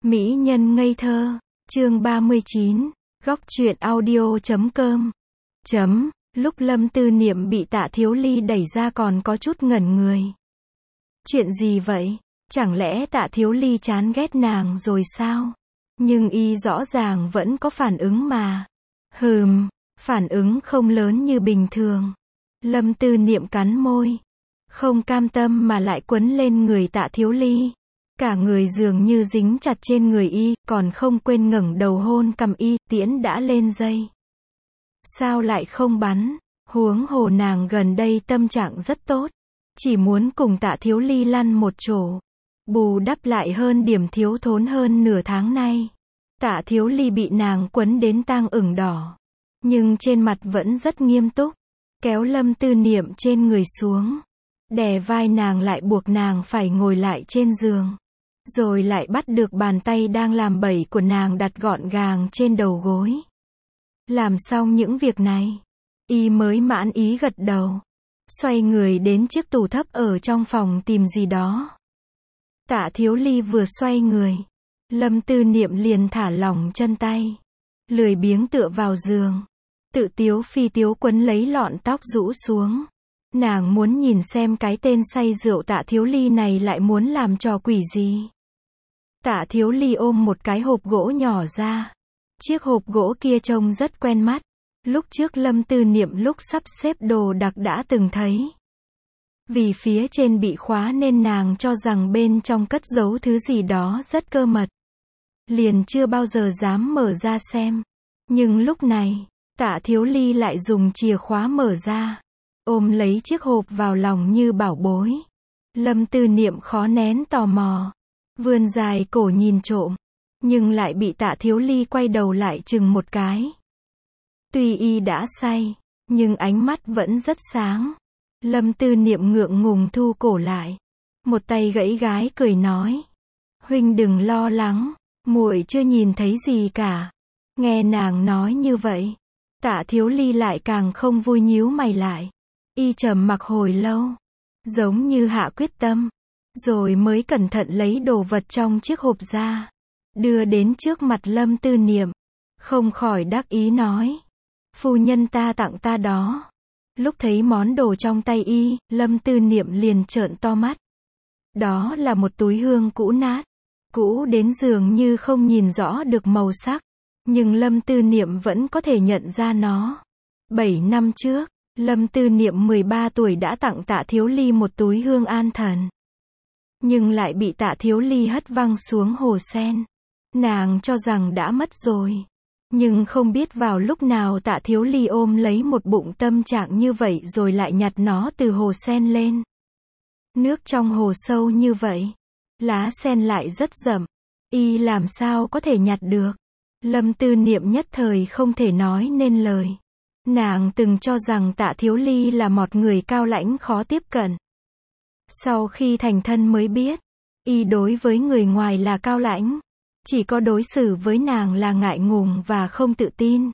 Mỹ nhân ngây thơ, chương 39, góc truyện audio.com. Lúc Lâm Tư Niệm bị Tạ Thiếu Ly đẩy ra còn có chút ngẩn người. Chuyện gì vậy? Chẳng lẽ Tạ Thiếu Ly chán ghét nàng rồi sao? Nhưng y rõ ràng vẫn có phản ứng mà. Phản ứng không lớn như bình thường. Lâm Tư Niệm cắn môi. Không cam tâm mà lại quấn lên người Tạ Thiếu Ly. Cả người dường như dính chặt trên người y, còn không quên ngẩng đầu hôn cằm y, tiễn đã lên dây. Sao lại không bắn? Huống hồ nàng gần đây tâm trạng rất tốt. Chỉ muốn cùng Tạ Thiếu Ly lăn một chỗ. Bù đắp lại hơn điểm thiếu thốn hơn nửa tháng nay. Tạ Thiếu Ly bị nàng quấn đến tang ửng đỏ. Nhưng trên mặt vẫn rất nghiêm túc. Kéo Lâm Tư Niệm trên người xuống. Đè vai nàng lại buộc nàng phải ngồi lại trên giường. Rồi lại bắt được bàn tay đang làm bẩy của nàng đặt gọn gàng trên đầu gối. Làm xong những việc này, y mới mãn ý gật đầu. Xoay người đến chiếc tủ thấp ở trong phòng tìm gì đó. Tạ Thiếu Ly vừa xoay người, Lâm Tư Niệm liền thả lỏng chân tay. Lười biếng tựa vào giường. Tự tiếu phi tiếu quấn lấy lọn tóc rũ xuống. Nàng muốn nhìn xem cái tên say rượu Tạ Thiếu Ly này lại muốn làm trò quỷ gì. Tạ Thiếu Ly ôm một cái hộp gỗ nhỏ ra. Chiếc hộp gỗ kia trông rất quen mắt. Lúc trước Lâm Tư Niệm lúc sắp xếp đồ đạc đã từng thấy. Vì phía trên bị khóa nên nàng cho rằng bên trong cất giấu thứ gì đó rất cơ mật. Liền chưa bao giờ dám mở ra xem. Nhưng lúc này, Tạ Thiếu Ly lại dùng chìa khóa mở ra. Ôm lấy chiếc hộp vào lòng như bảo bối. Lâm Tư Niệm khó nén tò mò. Vươn dài cổ nhìn trộm. Nhưng lại bị Tạ Thiếu Ly quay đầu lại chừng một cái. Tuy y đã say, nhưng ánh mắt vẫn rất sáng. Lâm Tư Niệm ngượng ngùng thu cổ lại. Một tay gãy gái cười nói. Huynh đừng lo lắng, muội chưa nhìn thấy gì cả. Nghe nàng nói như vậy, Tạ Thiếu Ly lại càng không vui, nhíu mày lại. Y trầm mặc hồi lâu, giống như hạ quyết tâm. Rồi mới cẩn thận lấy đồ vật trong chiếc hộp ra. Đưa đến trước mặt Lâm Tư Niệm. Không khỏi đắc ý nói. Phu nhân ta tặng ta đó. Lúc thấy món đồ trong tay y, Lâm Tư Niệm liền trợn to mắt. Đó là một túi hương cũ nát. Cũ đến dường như không nhìn rõ được màu sắc. Nhưng Lâm Tư Niệm vẫn có thể nhận ra nó. 7 năm trước, Lâm Tư Niệm 13 tuổi đã tặng Tạ Thiếu Ly một túi hương an thần. Nhưng lại bị Tạ Thiếu Ly hất văng xuống hồ sen. Nàng cho rằng đã mất rồi. Nhưng không biết vào lúc nào Tạ Thiếu Ly ôm lấy một bụng tâm trạng như vậy rồi lại nhặt nó từ hồ sen lên. Nước trong hồ sâu như vậy. Lá sen lại rất rậm. Y làm sao có thể nhặt được. Lâm Tư Niệm nhất thời không thể nói nên lời. Nàng từng cho rằng Tạ Thiếu Ly là một người cao lãnh khó tiếp cận. Sau khi thành thân mới biết, y đối với người ngoài là cao lãnh. Chỉ có đối xử với nàng là ngại ngùng và không tự tin.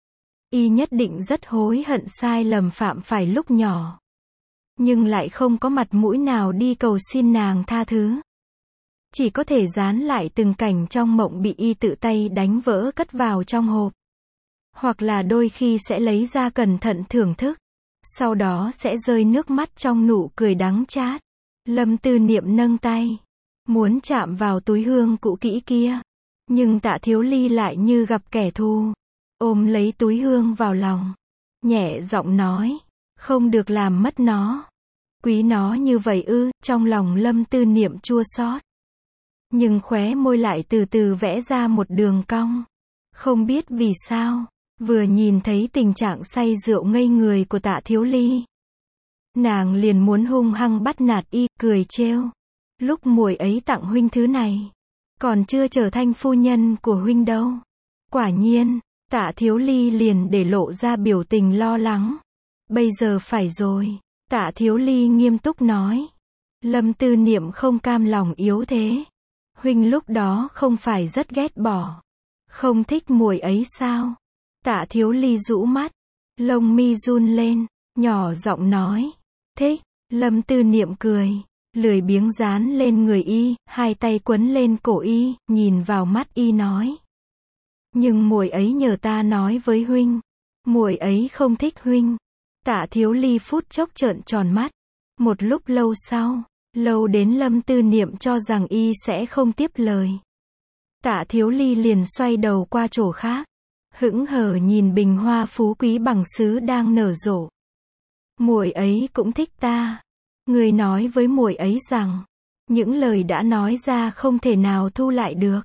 Y nhất định rất hối hận sai lầm phạm phải lúc nhỏ. Nhưng lại không có mặt mũi nào đi cầu xin nàng tha thứ. Chỉ có thể dán lại từng cảnh trong mộng bị y tự tay đánh vỡ cất vào trong hộp. Hoặc là đôi khi sẽ lấy ra cẩn thận thưởng thức. Sau đó sẽ rơi nước mắt trong nụ cười đắng chát. Lâm Tư Niệm nâng tay. Muốn chạm vào túi hương cũ kỹ kia. Nhưng Tạ Thiếu Ly lại như gặp kẻ thù. Ôm lấy túi hương vào lòng. Nhẹ giọng nói. Không được làm mất nó. Quý nó như vậy ư? Trong lòng Lâm Tư Niệm chua xót. Nhưng khóe môi lại từ từ vẽ ra một đường cong. Không biết vì sao. Vừa nhìn thấy tình trạng say rượu ngây người của Tạ Thiếu Ly. Nàng liền muốn hung hăng bắt nạt y, cười trêu. Lúc muội ấy tặng huynh thứ này. Còn chưa trở thành phu nhân của huynh đâu. Quả nhiên, Tạ Thiếu Ly liền để lộ ra biểu tình lo lắng. Bây giờ phải rồi. Tạ Thiếu Ly nghiêm túc nói. Lâm Tư Niệm không cam lòng yếu thế. Huynh lúc đó không phải rất ghét bỏ. Không thích muội ấy sao? Tạ Thiếu Ly rũ mắt. Lông mi run lên. Nhỏ giọng nói. Thích. Lâm Tư Niệm cười. lười biếng dán lên người y, hai tay quấn lên cổ y, nhìn vào mắt y nói. Nhưng muội ấy nhờ ta nói với huynh. Muội ấy không thích huynh. Tạ Thiếu Ly phút chốc trợn tròn mắt. Một lúc lâu sau, lâu đến Lâm Tư Niệm cho rằng y sẽ không tiếp lời. Tạ Thiếu Ly liền xoay đầu qua chỗ khác, hững hờ nhìn bình hoa phú quý bằng sứ đang nở rộ. Muội ấy cũng thích ta. Người nói với muội ấy rằng, những lời đã nói ra không thể nào thu lại được.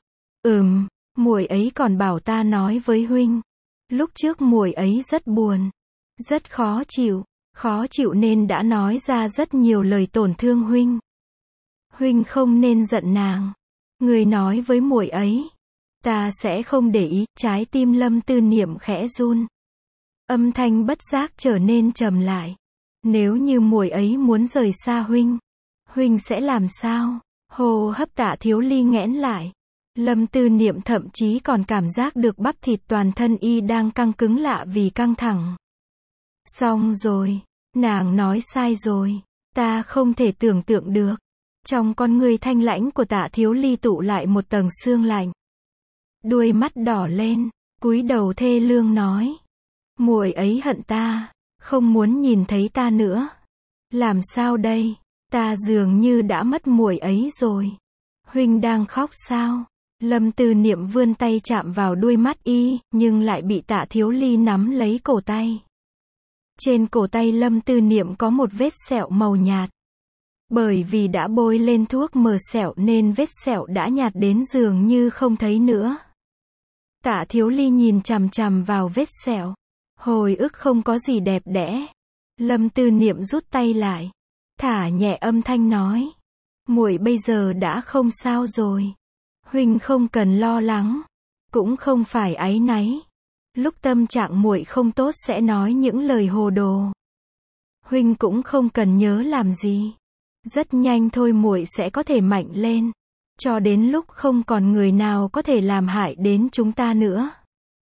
Muội ấy còn bảo ta nói với huynh. Lúc trước muội ấy rất buồn, rất khó chịu nên đã nói ra rất nhiều lời tổn thương huynh. Huynh không nên giận nàng. Người nói với muội ấy, ta sẽ không để ý. Trái tim Lâm Tư Niệm khẽ run. Âm thanh bất giác trở nên trầm lại. Nếu như muội ấy muốn rời xa huynh sẽ làm sao? Hô hấp Tạ Thiếu Ly nghẽn lại. Lâm Tư Niệm thậm chí còn cảm giác được bắp thịt toàn thân y đang căng cứng lạ vì căng thẳng. Xong rồi, nàng nói sai rồi, ta không thể tưởng tượng được. Trong con người thanh lãnh của Tạ Thiếu Ly tụ lại một tầng sương lạnh. Đuôi mắt đỏ lên, cúi đầu thê lương nói. Muội ấy hận ta, không muốn nhìn thấy ta nữa. Làm sao đây? Ta dường như đã mất muội ấy rồi. Huynh đang khóc sao? Lâm Tư Niệm vươn tay chạm vào đuôi mắt y, nhưng lại bị Tạ Thiếu Ly nắm lấy cổ tay. Trên cổ tay Lâm Tư Niệm có một vết sẹo màu nhạt. Bởi vì đã bôi lên thuốc mờ sẹo nên vết sẹo đã nhạt đến dường như không thấy nữa. Tạ Thiếu Ly nhìn chằm chằm vào vết sẹo. Hồi ức không có gì đẹp đẽ. Lâm Tư Niệm rút tay lại, thả nhẹ âm thanh nói. Muội bây giờ đã không sao rồi. Huynh không cần lo lắng, cũng không phải áy náy. Lúc tâm trạng muội không tốt sẽ nói những lời hồ đồ. Huynh cũng không cần nhớ làm gì. Rất nhanh thôi muội sẽ có thể mạnh lên, cho đến lúc không còn người nào có thể làm hại đến chúng ta nữa.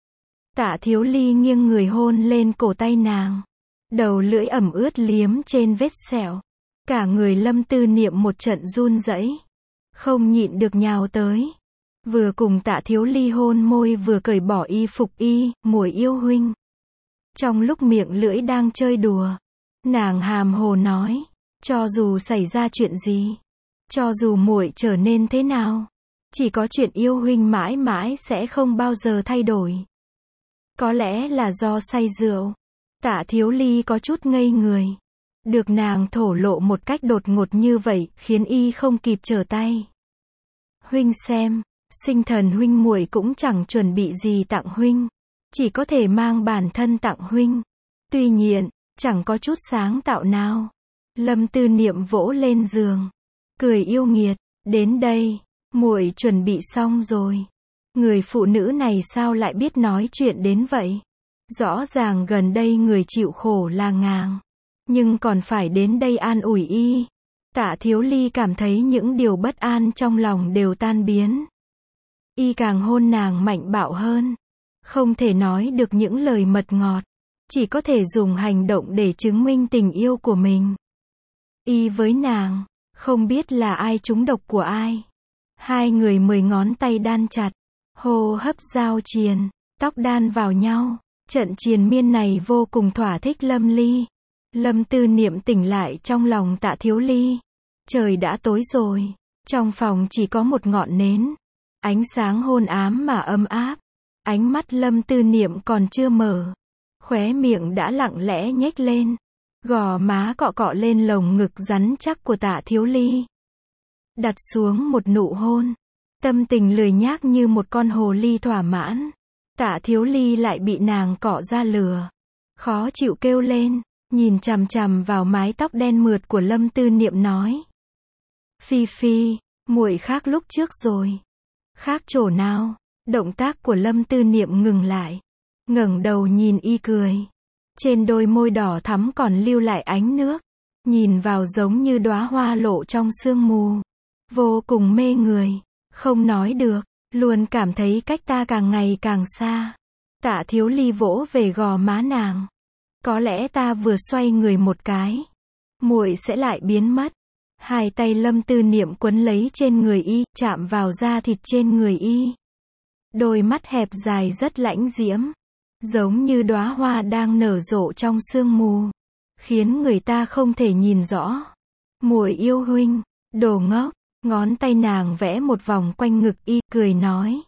Tạ Thiếu Ly nghiêng người hôn lên cổ tay nàng. Đầu lưỡi ẩm ướt liếm trên vết sẹo. Cả người Lâm Tư Niệm một trận run rẩy, không nhịn được nhào tới. Vừa cùng Tạ Thiếu Ly hôn môi vừa cởi bỏ y phục y, muội yêu huynh. Trong lúc miệng lưỡi đang chơi đùa, nàng hàm hồ nói, cho dù xảy ra chuyện gì, cho dù muội trở nên thế nào, chỉ có chuyện yêu huynh mãi mãi sẽ không bao giờ thay đổi. Có lẽ là do say rượu, Tạ Thiếu Ly có chút ngây người. Được nàng thổ lộ một cách đột ngột như vậy, khiến y không kịp trở tay. Huynh xem, sinh thần huynh muội cũng chẳng chuẩn bị gì tặng huynh, chỉ có thể mang bản thân tặng huynh. Tuy nhiên, chẳng có chút sáng tạo nào. Lâm Tư Niệm vỗ lên giường, cười yêu nghiệt, đến đây, muội chuẩn bị xong rồi. Người phụ nữ này sao lại biết nói chuyện đến vậy? Rõ ràng gần đây người chịu khổ là nàng, nhưng còn phải đến đây an ủi y. Tạ Thiếu Ly cảm thấy những điều bất an trong lòng đều tan biến. Y càng hôn nàng mạnh bạo hơn. Không thể nói được những lời mật ngọt, chỉ có thể dùng hành động để chứng minh tình yêu của mình. Y với nàng, không biết là ai trúng độc của ai. Hai người 10 ngón tay đan chặt, hô hấp giao triền, tóc đan vào nhau. Trận triền miên này vô cùng thỏa thích Lâm Ly. Lâm Tư Niệm tỉnh lại trong lòng Tạ Thiếu Ly. Trời đã tối rồi, trong phòng chỉ có một ngọn nến. Ánh sáng hôn ám mà ấm áp. Ánh mắt Lâm Tư Niệm còn chưa mở, khóe miệng đã lặng lẽ nhếch lên. Gò má cọ cọ lên lồng ngực rắn chắc của Tạ Thiếu Ly. Đặt xuống một nụ hôn. Tâm tình lười nhác như một con hồ ly thỏa mãn. Tạ Thiếu Ly lại bị nàng cọ ra lửa. Khó chịu kêu lên, nhìn chằm chằm vào mái tóc đen mượt của Lâm Tư Niệm nói. Phi Phi, muội khác lúc trước rồi. Khác chỗ nào? Động tác của Lâm Tư Niệm ngừng lại. Ngẩng đầu nhìn y cười. Trên đôi môi đỏ thắm còn lưu lại ánh nước. Nhìn vào giống như đóa hoa lộ trong sương mù. Vô cùng mê người. Không nói được. Luôn cảm thấy cách ta càng ngày càng xa. Tạ Thiếu Ly vỗ về gò má nàng. Có lẽ ta vừa xoay người một cái, muội sẽ lại biến mất. Hai tay Lâm Tư Niệm quấn lấy trên người y, chạm vào da thịt trên người y. Đôi mắt hẹp dài rất lãnh diễm, giống như đóa hoa đang nở rộ trong sương mù, khiến người ta không thể nhìn rõ. Muội yêu huynh, đồ ngốc. Ngón tay nàng vẽ một vòng quanh ngực y, cười nói.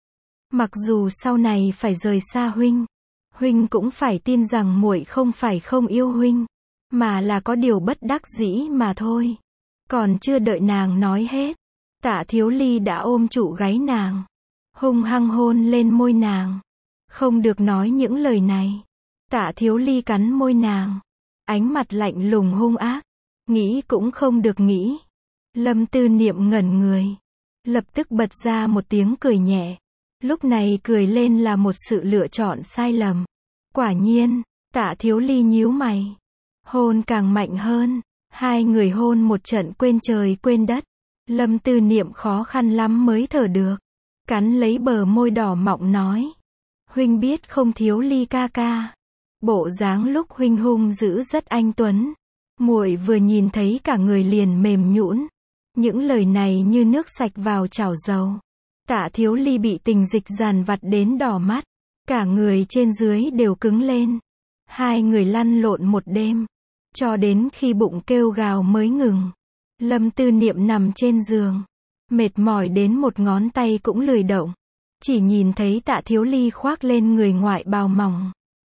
Mặc dù sau này phải rời xa huynh, huynh cũng phải tin rằng muội không phải không yêu huynh, mà là có điều bất đắc dĩ mà thôi. Còn chưa đợi nàng nói hết, Tạ Thiếu Ly đã ôm trụ gáy nàng, hung hăng hôn lên môi nàng. Không được nói những lời này. Tạ Thiếu Ly cắn môi nàng, ánh mặt lạnh lùng hung ác. Nghĩ cũng không được nghĩ. Lâm Tư Niệm ngẩn người, lập tức bật ra một tiếng cười nhẹ. Lúc này cười lên là một sự lựa chọn sai lầm. Quả nhiên, Tạ Thiếu Ly nhíu mày, hôn càng mạnh hơn. Hai người hôn một trận quên trời quên đất. Lâm Tư Niệm khó khăn lắm mới thở được, cắn lấy bờ môi đỏ mọng nói. Huynh biết không Thiếu Ly ca ca, bộ dáng lúc huynh hung dữ rất anh tuấn. Muội vừa nhìn thấy cả người liền mềm nhũn. Những lời này như nước sạch vào chảo dầu. Tạ Thiếu Ly bị tình dịch dàn vặt đến đỏ mắt, cả người trên dưới đều cứng lên. Hai người lăn lộn một đêm, cho đến khi bụng kêu gào mới ngừng. Lâm Tư Niệm nằm trên giường, mệt mỏi đến một ngón tay cũng lười động. Chỉ nhìn thấy Tạ Thiếu Ly khoác lên người ngoại bào mỏng,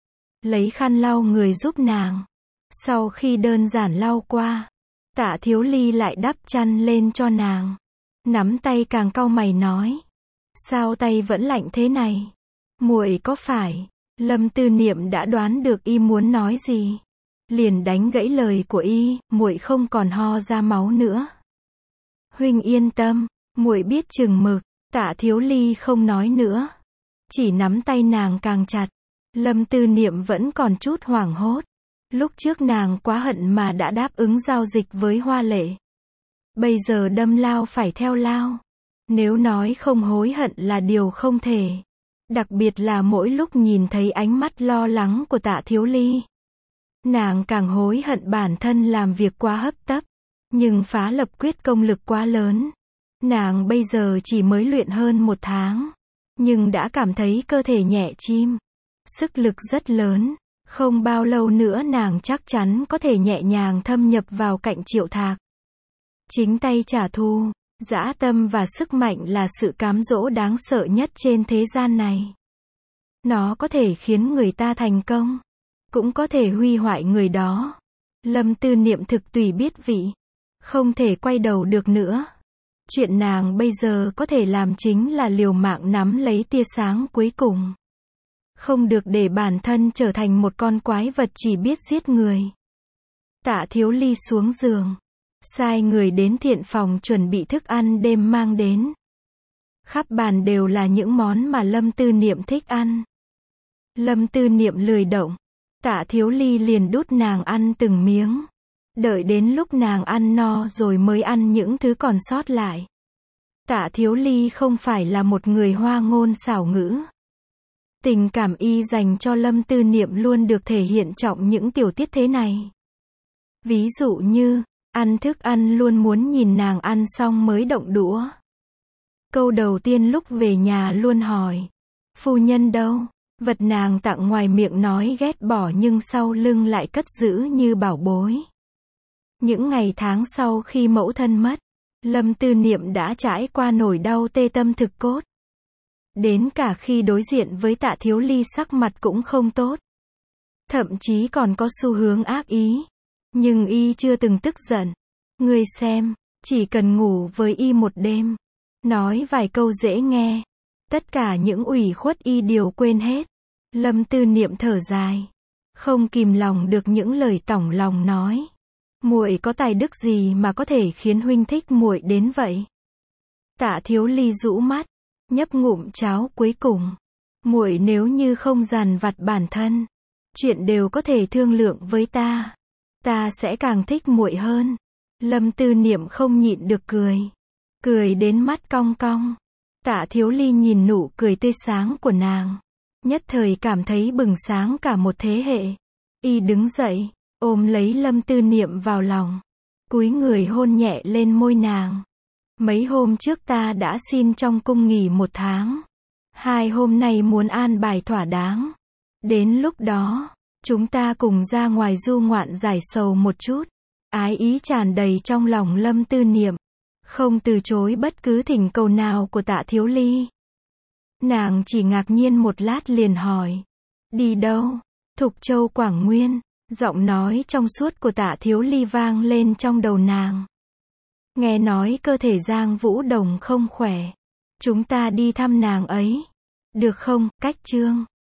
lấy khăn lau người giúp nàng. Sau khi đơn giản lau qua, Tạ Thiếu Ly lại đắp chăn lên cho nàng. Nắm tay càng cau mày nói. Sao tay vẫn lạnh thế này? Muội có phải? Lâm Tư Niệm đã đoán được y muốn nói gì, liền đánh gãy lời của y. Muội không còn ho ra máu nữa. Huynh yên tâm, muội biết chừng mực. Tạ Thiếu Ly không nói nữa, chỉ nắm tay nàng càng chặt. Lâm Tư Niệm vẫn còn chút hoảng hốt. Lúc trước nàng quá hận mà đã đáp ứng giao dịch với Hoa Lệ. Bây giờ đâm lao phải theo lao. Nếu nói không hối hận là điều không thể. Đặc biệt là mỗi lúc nhìn thấy ánh mắt lo lắng của Tạ Thiếu Ly, nàng càng hối hận bản thân làm việc quá hấp tấp. Nhưng phá lập quyết công lực quá lớn. Nàng bây giờ chỉ mới luyện hơn 1 tháng, nhưng đã cảm thấy cơ thể nhẹ chim, sức lực rất lớn. Không bao lâu nữa nàng chắc chắn có thể nhẹ nhàng thâm nhập vào cạnh Triệu Thạc. Chính tay trả thù, dã tâm và sức mạnh là sự cám dỗ đáng sợ nhất trên thế gian này. Nó có thể khiến người ta thành công, cũng có thể hủy hoại người đó. Lâm Tư Niệm thực tùy biết vị, không thể quay đầu được nữa. Chuyện nàng bây giờ có thể làm chính là liều mạng nắm lấy tia sáng cuối cùng. Không được để bản thân trở thành một con quái vật chỉ biết giết người. Tạ Thiếu Ly xuống giường, sai người đến thiện phòng chuẩn bị thức ăn đêm mang đến. Khắp bàn đều là những món mà Lâm Tư Niệm thích ăn. Lâm Tư Niệm lười động, Tạ Thiếu Ly liền đút nàng ăn từng miếng. Đợi đến lúc nàng ăn no rồi mới ăn những thứ còn sót lại. Tạ Thiếu Ly không phải là một người hoa ngôn xảo ngữ. Tình cảm y dành cho Lâm Tư Niệm luôn được thể hiện trong những tiểu tiết thế này. Ví dụ như, ăn thức ăn luôn muốn nhìn nàng ăn xong mới động đũa. Câu đầu tiên lúc về nhà luôn hỏi, phu nhân đâu? Vật nàng tặng ngoài miệng nói ghét bỏ nhưng sau lưng lại cất giữ như bảo bối. Những ngày tháng sau khi mẫu thân mất, Lâm Tư Niệm đã trải qua nỗi đau tê tâm thực cốt. Đến cả khi đối diện với Tạ Thiếu Ly sắc mặt cũng không tốt. Thậm chí còn có xu hướng ác ý. Nhưng y chưa từng tức giận. Ngươi xem, chỉ cần ngủ với y một đêm, nói vài câu dễ nghe, tất cả những ủy khuất y đều quên hết. Lâm Tư Niệm thở dài, không kìm lòng được những lời tỏng lòng nói. Muội có tài đức gì mà có thể khiến huynh thích muội đến vậy? Tạ Thiếu Ly rũ mắt, nhấp ngụm cháo cuối cùng. Muội nếu như không dằn vặt bản thân, chuyện đều có thể thương lượng với ta. Ta sẽ càng thích muội hơn. Lâm Tư Niệm không nhịn được cười. Cười đến mắt cong cong. Tạ Thiếu Ly nhìn nụ cười tươi sáng của nàng, nhất thời cảm thấy bừng sáng cả một thế hệ. Y đứng dậy, ôm lấy Lâm Tư Niệm vào lòng. cúi người hôn nhẹ lên môi nàng. Mấy hôm trước ta đã xin trong cung nghỉ 1 tháng. 2 hôm nay muốn an bài thỏa đáng. Đến lúc đó, chúng ta cùng ra ngoài du ngoạn giải sầu một chút. Ái ý tràn đầy trong lòng Lâm Tư Niệm, không từ chối bất cứ thỉnh cầu nào của Tạ Thiếu Ly. Nàng chỉ ngạc nhiên một lát liền hỏi, đi đâu? Thục Châu Quảng Nguyên. Giọng nói trong suốt của Tạ Thiếu Ly vang lên trong đầu nàng. Nghe nói cơ thể Giang Vũ Đồng không khỏe. Chúng ta đi thăm nàng ấy. Được không, Cách Trương?